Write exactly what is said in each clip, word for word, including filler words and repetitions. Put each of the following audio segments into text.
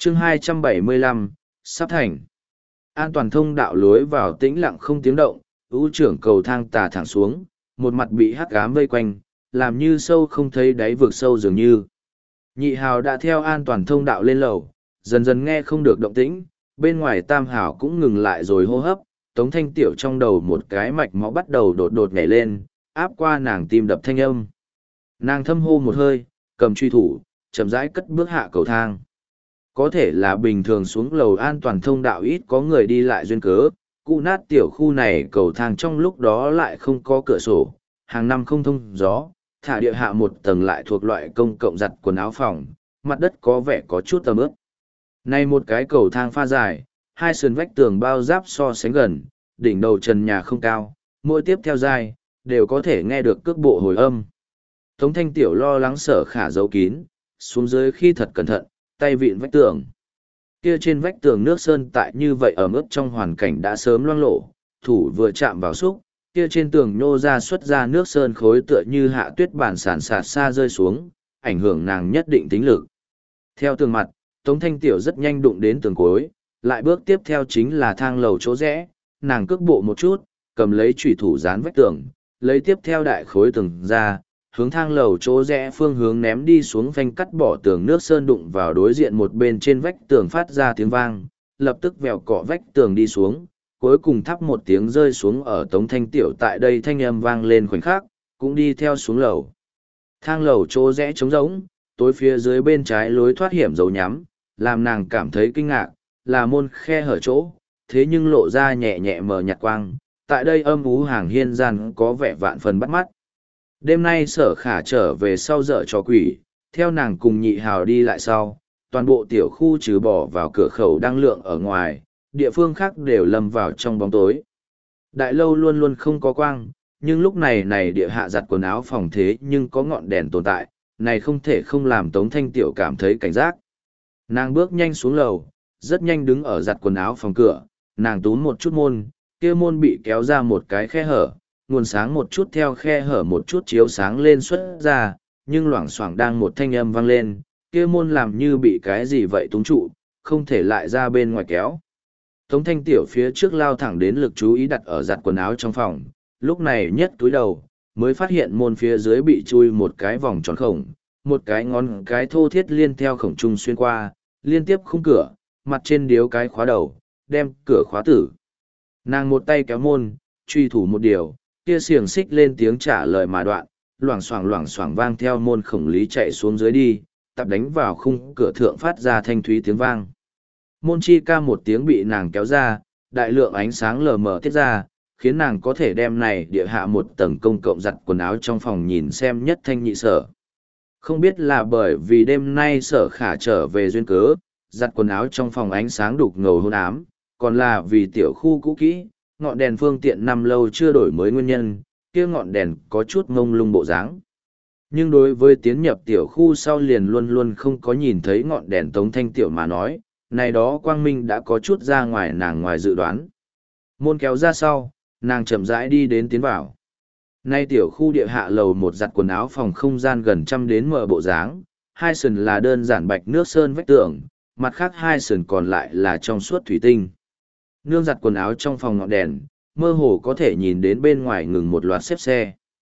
chương hai trăm bảy mươi lăm, sắp thành. An toàn thông đạo lối vào tĩnh lặng không tiếng động, ưu trưởng cầu thang tà thẳng xuống, một mặt bị hắc ám vây quanh, làm như sâu không thấy đáy vực sâu dường như. Nhị hào đã theo an toàn thông đạo lên lầu, dần dần nghe không được động tĩnh, bên ngoài tam hào cũng ngừng lại rồi hô hấp, Tống Thanh Tiểu trong đầu một cái mạch máu bắt đầu đột đột nhảy lên, áp qua nàng tim đập thanh âm. Nàng thâm hô một hơi, cầm truy thủ, chậm rãi cất bước hạ cầu thang. Có thể là bình thường xuống lầu an toàn thông đạo ít có người đi lại duyên cớ, cụ nát tiểu khu này cầu thang trong lúc đó lại không có cửa sổ, hàng năm không thông gió, thả địa hạ một tầng lại thuộc loại công cộng giặt quần áo phòng, mặt đất có vẻ có chút tầm ướp. Này một cái cầu thang pha dài, hai sườn vách tường bao giáp so sánh gần, đỉnh đầu trần nhà không cao, mỗi tiếp theo dài, đều có thể nghe được cước bộ hồi âm. Tống Thanh Tiểu lo lắng Sở Khả giấu kín, xuống dưới khi thật cẩn thận, tay vịn vách tường. Kia trên vách tường nước sơn tại như vậy ở mức trong hoàn cảnh đã sớm loang lổ, thủ vừa chạm vào xúc, kia trên tường nhô ra xuất ra nước sơn khối tựa như hạ tuyết bản sản sạt xa rơi xuống, ảnh hưởng nàng nhất định tính lực. Theo tường mặt, Tống Thanh Tiểu rất nhanh đụng đến tường cuối, lại bước tiếp theo chính là thang lầu chỗ rẽ, nàng cước bộ một chút, cầm lấy chủy thủ dán vách tường, lấy tiếp theo đại khối tường ra, hướng thang lầu chỗ rẽ phương hướng ném đi xuống phanh cắt bỏ tường nước sơn đụng vào đối diện một bên trên vách tường phát ra tiếng vang, lập tức vèo cọ vách tường đi xuống, cuối cùng thắp một tiếng rơi xuống ở Tống Thanh Tiểu tại đây thanh âm vang lên khoảnh khắc, cũng đi theo xuống lầu. Thang lầu chỗ rẽ trống rỗng, tối phía dưới bên trái lối thoát hiểm dấu nhắm, làm nàng cảm thấy kinh ngạc, là môn khe hở chỗ, thế nhưng lộ ra nhẹ nhẹ mờ nhạt quang, tại đây âm ú hàng hiên gian có vẻ vạn phần bắt mắt. Đêm nay Sở Khả trở về sau dở trò quỷ, theo nàng cùng nhị hào đi lại sau, toàn bộ tiểu khu trừ bỏ vào cửa khẩu đang lượng ở ngoài, địa phương khác đều lâm vào trong bóng tối. Đại lâu luôn luôn không có quang, nhưng lúc này này địa hạ giặt quần áo phòng thế nhưng có ngọn đèn tồn tại, này không thể không làm Tống Thanh Tiểu cảm thấy cảnh giác. Nàng bước nhanh xuống lầu, rất nhanh đứng ở giặt quần áo phòng cửa, nàng túm một chút môn, kia môn bị kéo ra một cái khe hở, nguồn sáng một chút theo khe hở một chút chiếu sáng lên xuất ra, nhưng loảng xoảng đang một thanh âm vang lên, kia môn làm như bị cái gì vậy túng trụ, không thể lại ra bên ngoài kéo. Tống Thanh Tiểu phía trước lao thẳng đến lực chú ý đặt ở giặt quần áo trong phòng, lúc này nhất túi đầu, mới phát hiện môn phía dưới bị chui một cái vòng tròn khổng, một cái ngón cái thô thiết liên theo khổng trung xuyên qua, liên tiếp khung cửa, mặt trên điếu cái khóa đầu, đem cửa khóa tử. Nàng một tay kéo môn, truy thủ một điều, kia xiềng xích lên tiếng trả lời mà đoạn, loảng xoảng loảng xoảng vang theo môn khổng lý chạy xuống dưới đi, tập đánh vào khung cửa thượng phát ra thanh thúy tiếng vang. Môn chi ca một tiếng bị nàng kéo ra, đại lượng ánh sáng lờ mờ tiết ra, khiến nàng có thể đem này địa hạ một tầng công cộng giặt quần áo trong phòng nhìn xem nhất thanh nhị sở. Không biết là bởi vì đêm nay Sở Khả trở về duyên cớ, giặt quần áo trong phòng ánh sáng đục ngầu hôn ám, còn là vì tiểu khu cũ kỹ, ngọn đèn phương tiện năm lâu chưa đổi mới nguyên nhân, kia ngọn đèn có chút ngông lung bộ dáng. Nhưng đối với tiến nhập tiểu khu sau liền luôn luôn không có nhìn thấy ngọn đèn Tống Thanh Tiểu mà nói, này đó quang minh đã có chút ra ngoài nàng ngoài dự đoán. Môn kéo ra sau, nàng chậm rãi đi đến tiến vào. Nay tiểu khu địa hạ lầu một giặt quần áo phòng không gian gần trăm đến mở bộ dáng, hai sườn là đơn giản bạch nước sơn vách tường, mặt khác hai sườn còn lại là trong suốt thủy tinh. Nương giặt quần áo trong phòng ngọn đèn, mơ hồ có thể nhìn đến bên ngoài ngừng một loạt xếp xe.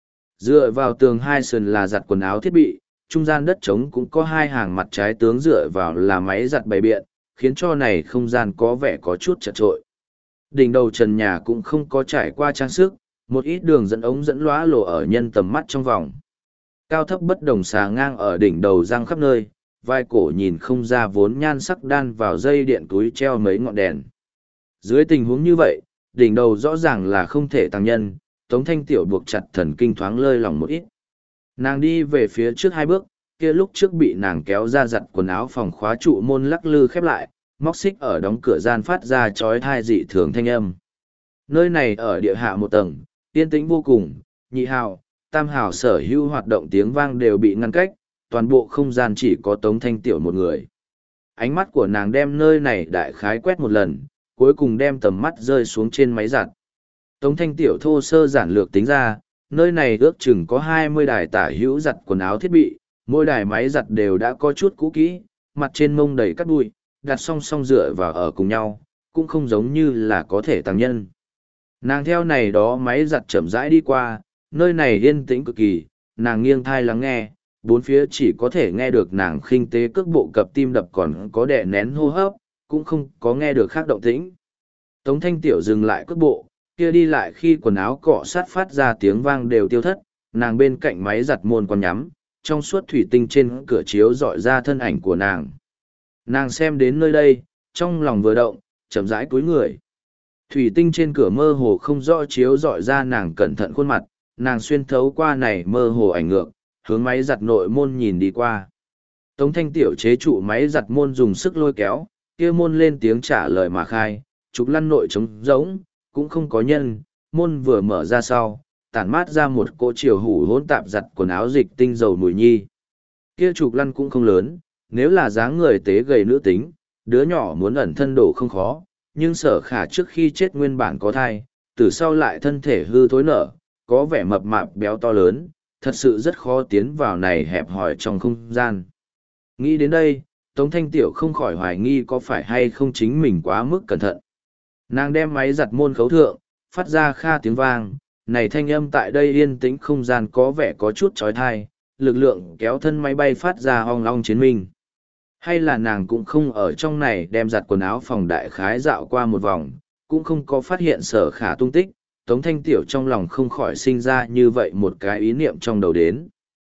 Dựa vào tường hai sườn là giặt quần áo thiết bị, trung gian đất trống cũng có hai hàng mặt trái tướng dựa vào là máy giặt bày biện, khiến cho này không gian có vẻ có chút chật trội. Đỉnh đầu trần nhà cũng không có trải qua trang sức, một ít đường dẫn ống dẫn lóa lộ ở nhân tầm mắt trong vòng. Cao thấp bất đồng xà ngang ở đỉnh đầu răng khắp nơi, vai cổ nhìn không ra vốn nhan sắc đan vào dây điện túi treo mấy ngọn đèn. Dưới tình huống như vậy, đỉnh đầu rõ ràng là không thể tăng nhân, Tống Thanh Tiểu buộc chặt thần kinh thoáng lơi lòng một ít. Nàng đi về phía trước hai bước, kia lúc trước bị nàng kéo ra giặt quần áo phòng khóa trụ môn lắc lư khép lại, móc xích ở đóng cửa gian phát ra chói tai dị thường thanh âm. Nơi này ở địa hạ một tầng, yên tĩnh vô cùng, nhị hào, tam hào sở hữu hoạt động tiếng vang đều bị ngăn cách, toàn bộ không gian chỉ có Tống Thanh Tiểu một người. Ánh mắt của nàng đem nơi này đại khái quét một lần, cuối cùng đem tầm mắt rơi xuống trên máy giặt. Tống Thanh Tiểu thô sơ giản lược tính ra, nơi này ước chừng có hai mươi đài tả hữu giặt quần áo thiết bị, mỗi đài máy giặt đều đã có chút cũ kỹ, mặt trên mông đầy cát bụi, đặt song song dựa vào ở cùng nhau, cũng không giống như là có thể tăng nhân. Nàng theo này đó máy giặt chậm rãi đi qua, nơi này yên tĩnh cực kỳ, nàng nghiêng thai lắng nghe, bốn phía chỉ có thể nghe được nàng khinh tế cước bộ cập tim đập còn có đè nén hô hấp, cũng không có nghe được khác động tĩnh. Tống Thanh Tiểu dừng lại cước bộ, kia đi lại khi quần áo cọ sát phát ra tiếng vang đều tiêu thất, nàng bên cạnh máy giặt môn còn nhắm, trong suốt thủy tinh trên cửa chiếu dọi ra thân ảnh của nàng. Nàng xem đến nơi đây, trong lòng vừa động, chậm rãi cúi người. Thủy tinh trên cửa mơ hồ không rõ chiếu dọi ra nàng cẩn thận khuôn mặt, nàng xuyên thấu qua này mơ hồ ảnh ngược, hướng máy giặt nội môn nhìn đi qua. Tống Thanh Tiểu chế trụ máy giặt môn dùng sức lôi kéo, kia môn lên tiếng trả lời mà khai, trục lăn nội trống rỗng, cũng không có nhân, môn vừa mở ra sau, tản mát ra một cỗ chiều hủ hỗn tạp giặt quần áo dịch tinh dầu mùi nhi. Kia trục lăn cũng không lớn, nếu là dáng người tế gầy nữ tính, đứa nhỏ muốn ẩn thân đổ không khó, nhưng Sở Khả trước khi chết nguyên bản có thai, từ sau lại thân thể hư thối nở, có vẻ mập mạp béo to lớn, thật sự rất khó tiến vào này hẹp hòi trong không gian. Nghĩ đến đây, Tống Thanh Tiểu không khỏi hoài nghi có phải hay không chính mình quá mức cẩn thận. Nàng đem máy giặt môn khấu thượng, phát ra kha tiếng vang, này thanh âm tại đây yên tĩnh không gian có vẻ có chút trói thai, lực lượng kéo thân máy bay phát ra ong ong chiến minh. Hay là nàng cũng không ở trong này đem giặt quần áo phòng đại khái dạo qua một vòng, cũng không có phát hiện Sở Khả tung tích, Tống Thanh Tiểu trong lòng không khỏi sinh ra như vậy một cái ý niệm trong đầu đến.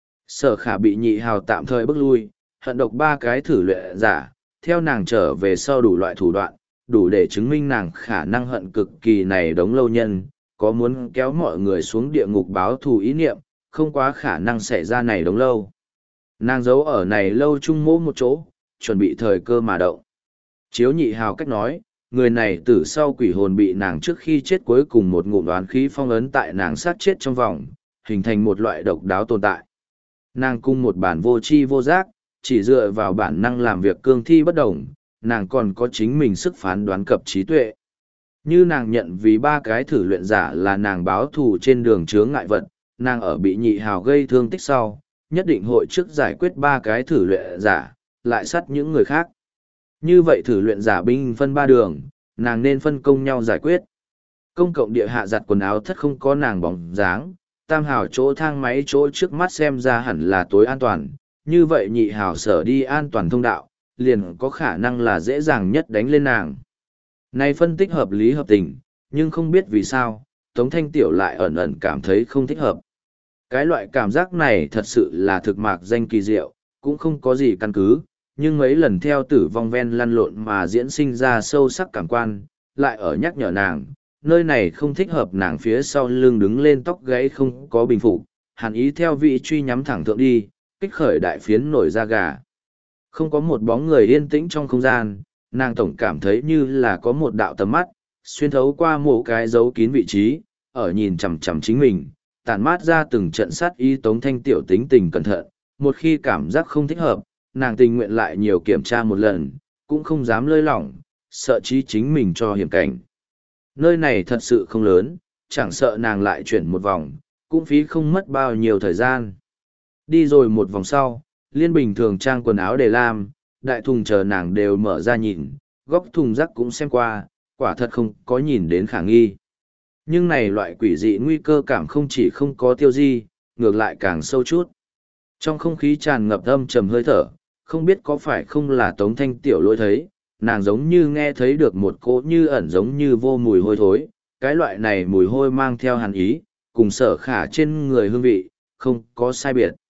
Sở Khả bị nhị hào tạm thời bước lui, hận độc ba cái thử luyện giả, theo nàng trở về sau đủ loại thủ đoạn, đủ để chứng minh nàng khả năng hận cực kỳ này đống lâu nhân, có muốn kéo mọi người xuống địa ngục báo thù ý niệm, không quá khả năng xảy ra này đống lâu. Nàng giấu ở này lâu chung mỗ một chỗ, chuẩn bị thời cơ mà động. Chiếu nhị hào cách nói, người này từ sau quỷ hồn bị nàng trước khi chết cuối cùng một ngụm đoán khí phong ấn tại nàng sát chết trong vòng, hình thành một loại độc đáo tồn tại. Nàng cung một bản vô tri vô giác, chỉ dựa vào bản năng làm việc cương thi bất đồng, nàng còn có chính mình sức phán đoán cập trí tuệ. Như nàng nhận vì ba cái thử luyện giả là nàng báo thù trên đường chướng ngại vật, nàng ở bị nhị hào gây thương tích sau, nhất định hội trước giải quyết ba cái thử luyện giả, lại sát những người khác. Như vậy thử luyện giả binh phân ba đường, nàng nên phân công nhau giải quyết. Công cộng địa hạ giặt quần áo thất không có nàng bóng dáng, tam hào chỗ thang máy chỗ trước mắt xem ra hẳn là tối an toàn, như vậy nhị hào sở đi an toàn thông đạo, liền có khả năng là dễ dàng nhất đánh lên nàng. Này phân tích hợp lý hợp tình, nhưng không biết vì sao, Tống Thanh Tiểu lại ẩn ẩn cảm thấy không thích hợp. Cái loại cảm giác này thật sự là thực mạc danh kỳ diệu, cũng không có gì căn cứ, nhưng mấy lần theo tử vong ven lăn lộn mà diễn sinh ra sâu sắc cảm quan, lại ở nhắc nhở nàng, nơi này không thích hợp nàng phía sau lưng đứng lên tóc gãy không có bình phục, hàn ý theo vị truy nhắm thẳng thượng đi, kích khởi đại phiến nổi da gà. Không có một bóng người yên tĩnh trong không gian, nàng tổng cảm thấy như là có một đạo tầm mắt, xuyên thấu qua một cái dấu kín vị trí, ở nhìn chằm chằm chính mình, tản mát ra từng trận sát ý. Tống Thanh Tiểu tính tình cẩn thận, một khi cảm giác không thích hợp, nàng tình nguyện lại nhiều kiểm tra một lần, cũng không dám lơi lỏng, sợ chí chính mình cho hiểm cảnh. Nơi này thật sự không lớn, chẳng sợ nàng lại chuyển một vòng, cũng phí không mất bao nhiêu thời gian. Đi rồi một vòng sau, liên bình thường trang quần áo để làm, đại thùng chờ nàng đều mở ra nhìn, góc thùng rác cũng xem qua, quả thật không có nhìn đến khả nghi. Nhưng này loại quỷ dị nguy cơ cảm không chỉ không có tiêu di, ngược lại càng sâu chút. Trong không khí tràn ngập âm trầm hơi thở, không biết có phải không là Tống Thanh Tiểu lỗi thấy, nàng giống như nghe thấy được một cỗ như ẩn giống như vô mùi hôi thối, cái loại này mùi hôi mang theo hàn ý, cùng Sở Khả trên người hương vị, không có sai biệt.